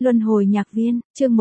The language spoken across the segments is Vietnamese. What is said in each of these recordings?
Luân hồi nhạc viên, chương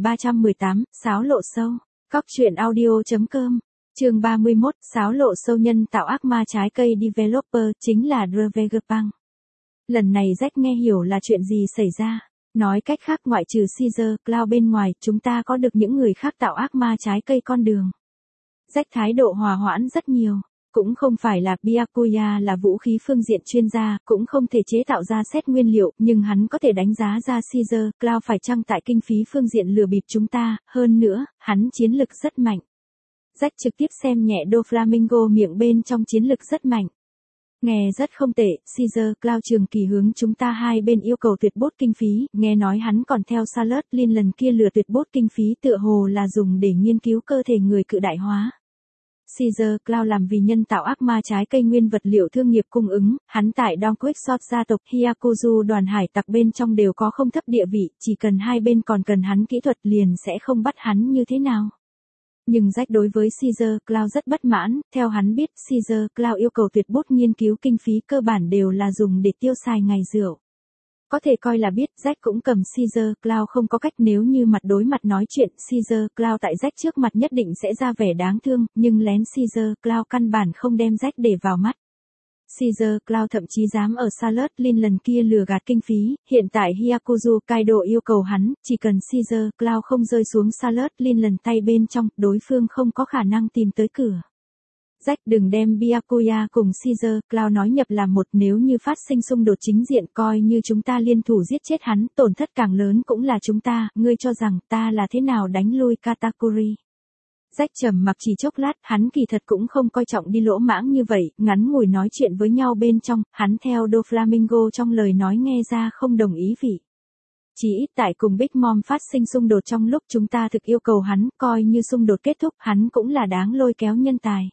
1318, Sáo lộ sâu. Cóc truyện audio.com. Chương 31, Sáo lộ sâu nhân tạo ác ma trái cây developer chính là Vegapunk. Lần này Jack nghe hiểu là chuyện gì xảy ra. Nói cách khác ngoại trừ Caesar Cloud bên ngoài, chúng ta có được những người khác tạo ác ma trái cây con đường. Jack thái độ hòa hoãn rất nhiều. Cũng không phải là Byakuya là vũ khí phương diện chuyên gia, cũng không thể chế tạo ra set nguyên liệu, nhưng hắn có thể đánh giá ra Caesar Cloud phải chăng tại kinh phí phương diện lừa bịp chúng ta, hơn nữa, hắn chiến lực rất mạnh. Jack trực tiếp xem nhẹ Doflamingo miệng bên trong chiến lực rất mạnh. Nghe rất không tệ, Caesar Cloud trường kỳ hướng chúng ta hai bên yêu cầu tuyệt bốt kinh phí, nghe nói hắn còn theo Salad Lin lần kia lừa tuyệt bốt kinh phí tựa hồ là dùng để nghiên cứu cơ thể người cự đại hóa. Caesar Cloud làm vì nhân tạo ác ma trái cây nguyên vật liệu thương nghiệp cung ứng, hắn tại Don Quixote gia tộc Hyakuzu đoàn hải tặc bên trong đều có không thấp địa vị, chỉ cần hai bên còn cần hắn kỹ thuật liền sẽ không bắt hắn như thế nào. Nhưng Jack đối với Caesar Cloud rất bất mãn, theo hắn biết Caesar Cloud yêu cầu tuyệt bốt nghiên cứu kinh phí cơ bản đều là dùng để tiêu xài ngày rượu. Có thể coi là biết Jack cũng cầm Caesar Cloud không có cách, nếu như mặt đối mặt nói chuyện Caesar Cloud tại Jack trước mặt nhất định sẽ ra vẻ đáng thương, nhưng lén Caesar Cloud căn bản không đem Jack để vào mắt. Caesar Cloud thậm chí dám ở Salad Lin lần kia lừa gạt kinh phí, hiện tại Hyakuzu Kaido yêu cầu hắn, chỉ cần Caesar Cloud không rơi xuống Salad Lin lần tay bên trong, đối phương không có khả năng tìm tới cửa. Jack đừng đem Byakuya cùng Caesar Cloud nói nhập làm một, nếu như phát sinh xung đột chính diện coi như chúng ta liên thủ giết chết hắn, tổn thất càng lớn cũng là chúng ta, ngươi cho rằng ta là thế nào đánh lui Katakuri. Jack trầm mặc chỉ chốc lát, hắn kỳ thật cũng không coi trọng đi lỗ mãng như vậy, ngắn ngủi nói chuyện với nhau bên trong, hắn theo Doflamingo trong lời nói nghe ra không đồng ý vị. Chỉ ít tại cùng Big Mom phát sinh xung đột trong lúc chúng ta thực yêu cầu hắn, coi như xung đột kết thúc, hắn cũng là đáng lôi kéo nhân tài.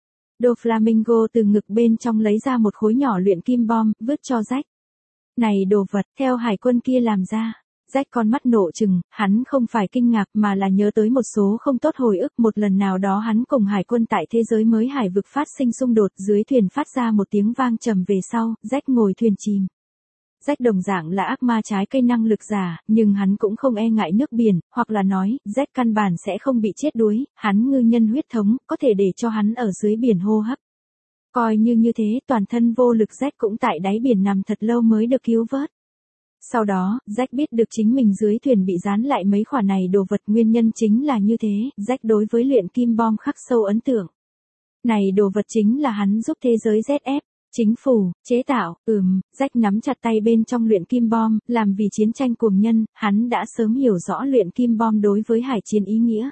Doflamingo từ ngực bên trong lấy ra một khối nhỏ luyện kim bom, vứt cho Jack. Này đồ vật, theo hải quân kia làm ra. Jack con mắt nộ trừng, hắn không phải kinh ngạc mà là nhớ tới một số không tốt hồi ức, một lần nào đó hắn cùng hải quân tại thế giới mới hải vực phát sinh xung đột, dưới thuyền phát ra một tiếng vang trầm về sau, Jack ngồi thuyền chìm. Jack đồng dạng là ác ma trái cây năng lực giả, nhưng hắn cũng không e ngại nước biển, hoặc là nói, Jack căn bản sẽ không bị chết đuối, hắn ngư nhân huyết thống, có thể để cho hắn ở dưới biển hô hấp. Coi như thế, toàn thân vô lực Jack cũng tại đáy biển nằm thật lâu mới được cứu vớt. Sau đó, Jack biết được chính mình dưới thuyền bị dán lại mấy khoản này đồ vật, nguyên nhân chính là như thế, Jack đối với luyện kim bom khắc sâu ấn tượng. Này đồ vật chính là hắn giúp thế giới ZF, chính phủ, chế tạo, Jack nắm chặt tay bên trong luyện kim bom, làm vì chiến tranh cuồng nhân, hắn đã sớm hiểu rõ luyện kim bom đối với hải chiến ý nghĩa.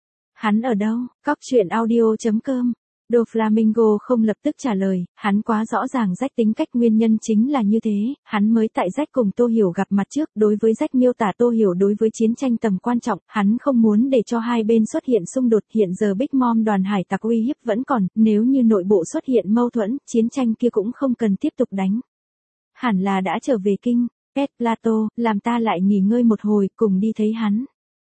Hắn ở đâu? Cóc truyện audio.com. Doflamingo không lập tức trả lời, hắn quá rõ ràng Jack tính cách, nguyên nhân chính là như thế, hắn mới tại Jack cùng Tô Hiểu gặp mặt trước, đối với Jack miêu tả Tô Hiểu đối với chiến tranh tầm quan trọng, hắn không muốn để cho hai bên xuất hiện xung đột, hiện giờ Big Mom đoàn hải tặc uy hiếp vẫn còn, nếu như nội bộ xuất hiện mâu thuẫn, chiến tranh kia cũng không cần tiếp tục đánh. Hẳn là đã trở về kinh, Pet Plato, làm ta lại nghỉ ngơi một hồi, cùng đi thấy hắn.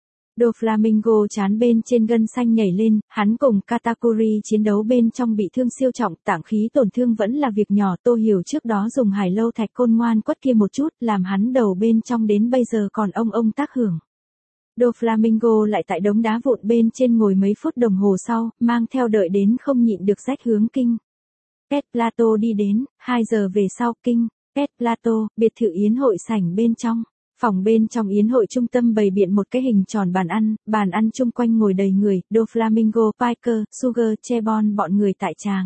Doflamingo chán bên trên gân xanh nhảy lên, hắn cùng Katakuri chiến đấu bên trong bị thương siêu trọng, tạng khí tổn thương vẫn là việc nhỏ, Tô Hiểu trước đó dùng hải lâu thạch côn ngoan quất kia một chút, làm hắn đầu bên trong đến bây giờ còn ông tác hưởng. Doflamingo lại tại đống đá vụn bên trên ngồi mấy phút đồng hồ sau, mang theo đợi đến không nhịn được Jack hướng kinh. Pet Plato đi đến, 2 giờ về sau kinh, Pet Plato, biệt thự yến hội sảnh bên trong. Phòng bên trong yến hội trung tâm bày biện một cái hình tròn bàn ăn chung quanh ngồi đầy người, Doflamingo, Piker, Sugar, Chebon bọn người tại tràng.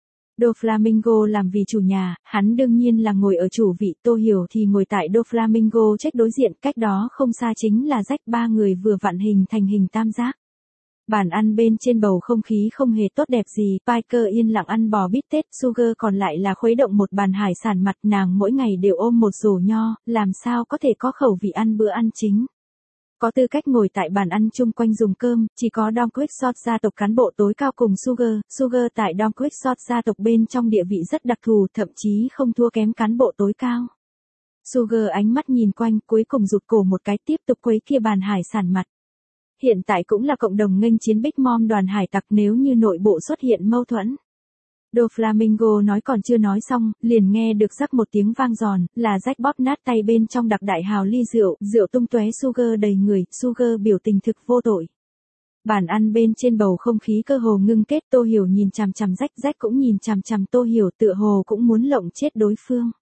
Doflamingo làm vì chủ nhà, hắn đương nhiên là ngồi ở chủ vị, Tô Hiểu thì ngồi tại Doflamingo trách đối diện, cách đó không xa chính là Jack, ba người vừa vặn hình thành hình tam giác. Bàn ăn bên trên bầu không khí không hề tốt đẹp gì, Piker yên lặng ăn bò bít tết, Sugar còn lại là khuấy động một bàn hải sản mặt, nàng mỗi ngày đều ôm một rổ nho, làm sao có thể có khẩu vị ăn bữa ăn chính. Có tư cách ngồi tại bàn ăn chung quanh dùng cơm, chỉ có Don Quixote gia tộc cán bộ tối cao cùng Sugar tại Don Quixote gia tộc bên trong địa vị rất đặc thù, thậm chí không thua kém cán bộ tối cao. Sugar ánh mắt nhìn quanh, cuối cùng rụt cổ một cái, tiếp tục quấy kia bàn hải sản mặt. Hiện tại cũng là cộng đồng nghênh chiến Big Mom đoàn hải tặc, nếu như nội bộ xuất hiện mâu thuẫn. Doflamingo nói còn chưa nói xong, liền nghe được rắc một tiếng vang giòn, là Jack bóp nát tay bên trong đặc đại hào ly rượu, rượu tung tóe Sugar đầy người, Sugar biểu tình thực vô tội. Bàn ăn bên trên bầu không khí cơ hồ ngưng kết, Tô Hiểu nhìn chằm chằm Jack, Jack cũng nhìn chằm chằm Tô Hiểu, tựa hồ cũng muốn lộng chết đối phương.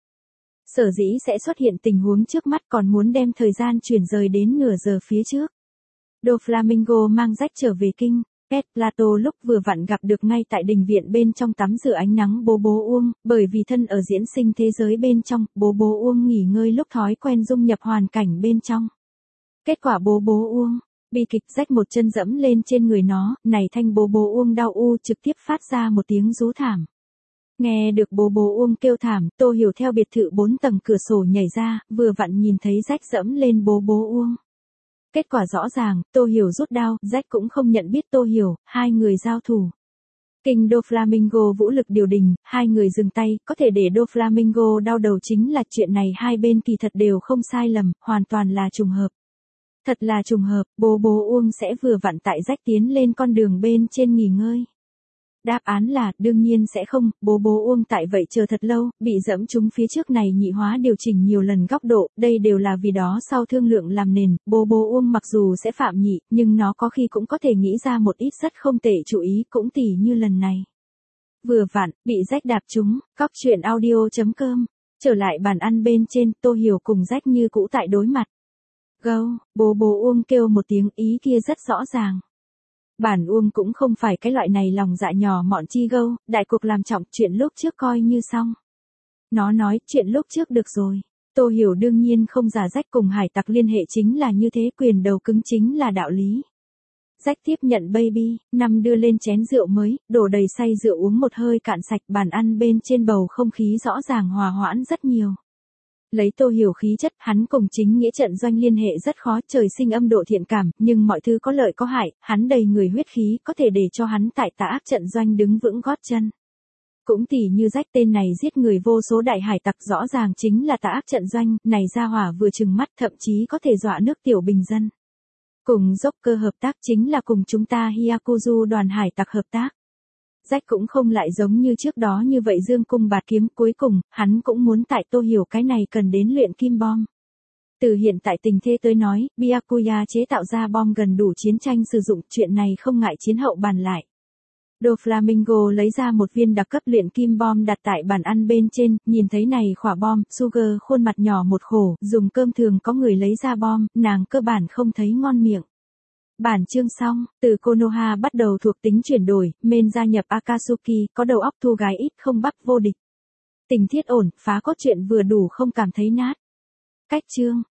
Sở dĩ sẽ xuất hiện tình huống trước mắt, còn muốn đem thời gian chuyển rời đến nửa giờ phía trước. Doflamingo mang Jack trở về kinh. Pet Plato lúc vừa vặn gặp được ngay tại đình viện bên trong tắm rửa ánh nắng bố Uông, bởi vì thân ở diễn sinh thế giới bên trong, bố Uông nghỉ ngơi lúc thói quen dung nhập hoàn cảnh bên trong. Kết quả bố Uông, bi kịch, rách một chân dẫm lên trên người nó, này thanh bố Uông đau trực tiếp phát ra một tiếng rú thảm. Nghe được bố Uông kêu thảm, Tô Hiểu theo biệt thự 4 tầng cửa sổ nhảy ra, vừa vặn nhìn thấy rách dẫm lên bố Uông. Kết quả rõ ràng, Tô Hiểu rút đao, Jack cũng không nhận biết Tô Hiểu, hai người giao thủ. Kinh Doflamingo vũ lực điều đình, hai người dừng tay, có thể để Doflamingo đau đầu chính là chuyện này hai bên kỳ thật đều không sai lầm, hoàn toàn là trùng hợp. Thật là trùng hợp, bố Uông sẽ vừa vặn tại Jack tiến lên con đường bên trên nghỉ ngơi. Đáp án là, đương nhiên sẽ không, bố Uông tại vậy chờ thật lâu, bị dẫm trúng phía trước này nhị hóa điều chỉnh nhiều lần góc độ, đây đều là vì đó sau thương lượng làm nền, bố Uông mặc dù sẽ phạm nhị, nhưng nó có khi cũng có thể nghĩ ra một ít rất không tệ chú ý, cũng tỉ như lần này. Vừa vặn, bị Jack đạp trúng, cóc truyện audio.com, trở lại bàn ăn bên trên, Tô Hiểu cùng Jack như cũ tại đối mặt. Gâu, bố Uông kêu một tiếng, ý kia rất rõ ràng. Bản Uông cũng không phải cái loại này lòng dạ nhỏ mọn chi gâu, đại cuộc làm trọng, chuyện lúc trước coi như xong. Nó nói, chuyện lúc trước được rồi. Tô Hiểu đương nhiên không giả, Jack cùng hải tặc liên hệ chính là như thế, quyền đầu cứng chính là đạo lý. Jack tiếp nhận baby, nằm đưa lên chén rượu mới, đổ đầy say rượu uống một hơi cạn sạch, bàn ăn bên trên bầu không khí rõ ràng hòa hoãn rất nhiều. Lấy Tô Hiểu khí chất, hắn cùng chính nghĩa trận doanh liên hệ rất khó, trời sinh âm độ thiện cảm, nhưng mọi thứ có lợi có hại, hắn đầy người huyết khí, có thể để cho hắn tại Tà Ác trận doanh đứng vững gót chân. Cũng tỉ như Jack, tên này giết người vô số đại hải tặc, rõ ràng chính là Tà Ác trận doanh, này ra hỏa vừa trừng mắt, thậm chí có thể dọa nước tiểu bình dân. Cùng Joker hợp tác chính là cùng chúng ta Hyakuzu đoàn hải tặc hợp tác. Jack cũng không lại giống như trước đó như vậy dương cung bạt kiếm, cuối cùng, hắn cũng muốn tại Tô Hiểu cái này cần đến luyện kim bom. Từ hiện tại tình thế tới nói, Byakuya chế tạo ra bom gần đủ chiến tranh sử dụng, chuyện này không ngại chiến hậu bàn lại. Doflamingo lấy ra một viên đặc cấp luyện kim bom đặt tại bàn ăn bên trên, nhìn thấy này khỏa bom, Sugar khuôn mặt nhỏ một khổ, dùng cơm thường có người lấy ra bom, nàng cơ bản không thấy ngon miệng. Bản chương xong, từ Konoha bắt đầu thuộc tính chuyển đổi, men gia nhập Akatsuki, có đầu óc thu gái ít không bắp vô địch. Tình tiết ổn, phá cốt truyện vừa đủ không cảm thấy nát. Cách chương.